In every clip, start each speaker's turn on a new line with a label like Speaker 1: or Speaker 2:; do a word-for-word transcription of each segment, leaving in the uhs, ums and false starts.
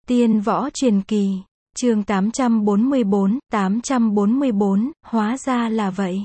Speaker 1: Tiên võ truyền kỳ, chương tám trăm bốn mươi bốn, tám trăm bốn mươi bốn, hóa ra là vậy.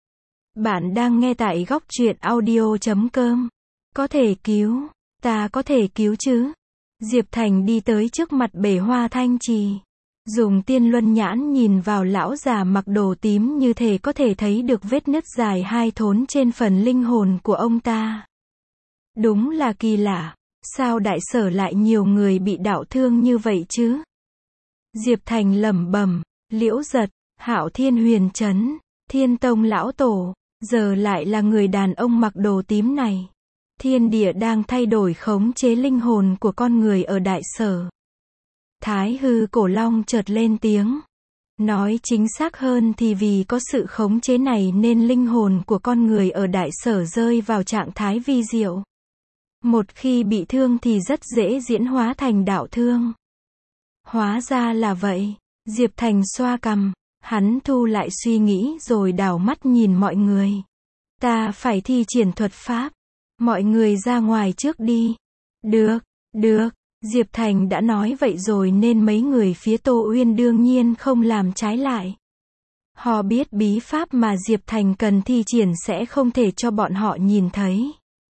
Speaker 1: Bạn đang nghe tại góc truyện audio chấm com. Có thể cứu, ta có thể cứu chứ? Diệp Thành đi tới trước mặt bể hoa thanh trì. Dùng tiên luân nhãn nhìn vào lão già mặc đồ tím như thể có thể thấy được vết nứt dài hai thốn trên phần linh hồn của ông ta. Đúng là kỳ lạ, sao đại sở lại nhiều người bị đạo thương như vậy chứ? Diệp Thành lẩm bẩm, Liễu Giật, Hạo Thiên Huyền Trấn, Thiên Tông lão tổ, giờ lại là người đàn ông mặc đồ tím này. Thiên địa đang thay đổi khống chế linh hồn của con người ở đại sở. Thái hư cổ long chợt lên tiếng. Nói chính xác hơn thì vì có sự khống chế này nên linh hồn của con người ở đại sở rơi vào trạng thái vi diệu. Một khi bị thương thì rất dễ diễn hóa thành đạo thương. Hóa ra là vậy. Diệp Thành xoa cằm, hắn thu lại suy nghĩ rồi đảo mắt nhìn mọi người. Ta phải thi triển thuật pháp. Mọi người ra ngoài trước đi. Được, được. Diệp Thành đã nói vậy rồi nên mấy người phía Tô Uyên đương nhiên không làm trái lại. Họ biết bí pháp mà Diệp Thành cần thi triển sẽ không thể cho bọn họ nhìn thấy.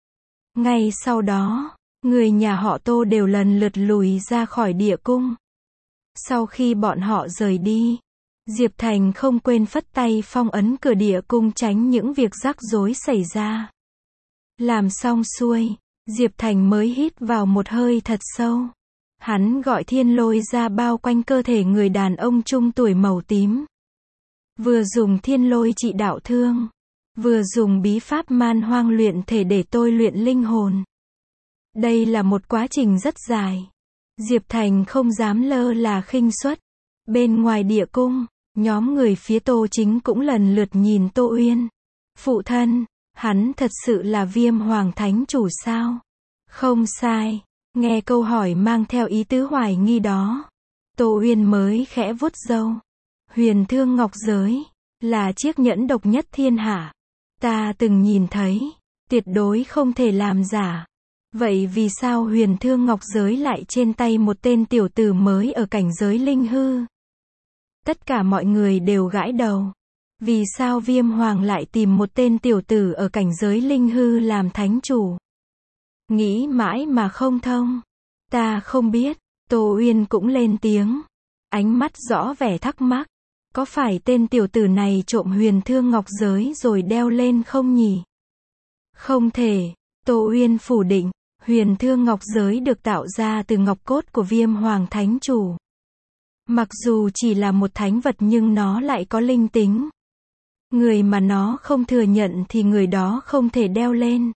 Speaker 1: Ngay sau đó, người nhà họ Tô đều lần lượt lùi ra khỏi địa cung. Sau khi bọn họ rời đi, Diệp Thành không quên phất tay phong ấn cửa địa cung tránh những việc rắc rối xảy ra. Làm xong xuôi, Diệp Thành mới hít vào một hơi thật sâu. Hắn gọi thiên lôi ra bao quanh cơ thể người đàn ông trung tuổi màu tím. Vừa dùng thiên lôi trị đạo thương, vừa dùng bí pháp man hoang luyện thể để tôi luyện linh hồn. Đây là một quá trình rất dài. Diệp Thành không dám lơ là khinh suất. Bên ngoài địa cung, nhóm người phía Tô Chính cũng lần lượt nhìn Tô Uyên. Phụ thân, hắn thật sự là Viêm Hoàng Thánh Chủ sao? Không sai. Nghe câu hỏi mang theo ý tứ hoài nghi đó, Tô Uyên mới khẽ vuốt râu. Huyền Thương Ngọc Giới là chiếc nhẫn độc nhất thiên hạ. Ta từng nhìn thấy, tuyệt đối không thể làm giả. Vậy vì sao Huyền Thương Ngọc Giới lại trên tay một tên tiểu tử mới ở cảnh giới linh hư? Tất cả mọi người đều gãi đầu. Vì sao Viêm Hoàng lại tìm một tên tiểu tử ở cảnh giới linh hư làm thánh chủ? Nghĩ mãi mà không thông. Ta không biết. Tô Uyên cũng lên tiếng. Ánh mắt rõ vẻ thắc mắc. Có phải tên tiểu tử này trộm Huyền Thương Ngọc Giới rồi đeo lên không nhỉ? Không thể. Tô Uyên phủ định. Huyền Thương Ngọc Giới được tạo ra từ ngọc cốt của Viêm Hoàng Thánh Chủ. Mặc dù chỉ là một thánh vật nhưng nó lại có linh tính. Người mà nó không thừa nhận thì người đó không thể đeo lên.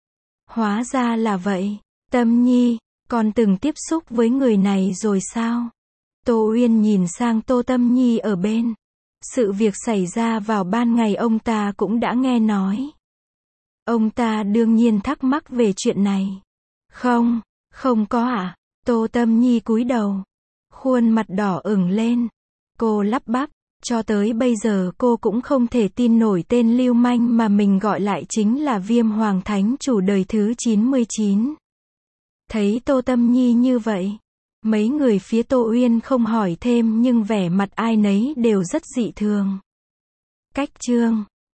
Speaker 1: Hóa ra là vậy. Tâm Nhi, con từng tiếp xúc với người này rồi sao? Tô Uyên nhìn sang Tô Tâm Nhi ở bên. Sự việc xảy ra vào ban ngày ông ta cũng đã nghe nói. Ông ta đương nhiên thắc mắc về chuyện này. Không, không có ạ. À? Tô Tâm Nhi cúi đầu. Khuôn mặt đỏ ửng lên. Cô lắp bắp. Cho tới bây giờ cô cũng không thể tin nổi tên lưu manh mà mình gọi lại chính là Viêm Hoàng Thánh Chủ đời thứ chín mươi chín. Thấy Tô Tâm Nhi như vậy, mấy người phía Tô Uyên không hỏi thêm nhưng vẻ mặt ai nấy đều rất dị thường. Cách chương